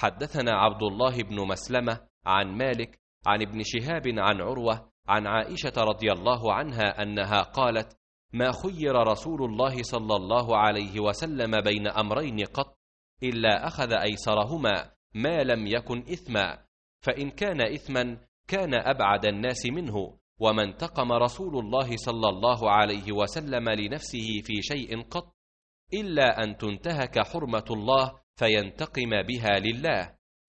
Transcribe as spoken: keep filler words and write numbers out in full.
حدثنا عبد الله بن مسلمة عن مالك عن ابن شهاب عن عروة عن عائشة رضي الله عنها أنها قالت: ما خير رسول الله صلى الله عليه وسلم بين أمرين قط إلا أخذ أيسرهما ما لم يكن إثما، فإن كان إثما كان أبعد الناس منه، وما انتقم رسول الله صلى الله عليه وسلم لنفسه في شيء قط إلا أن تنتهك حرمة الله فينتقم بها لله.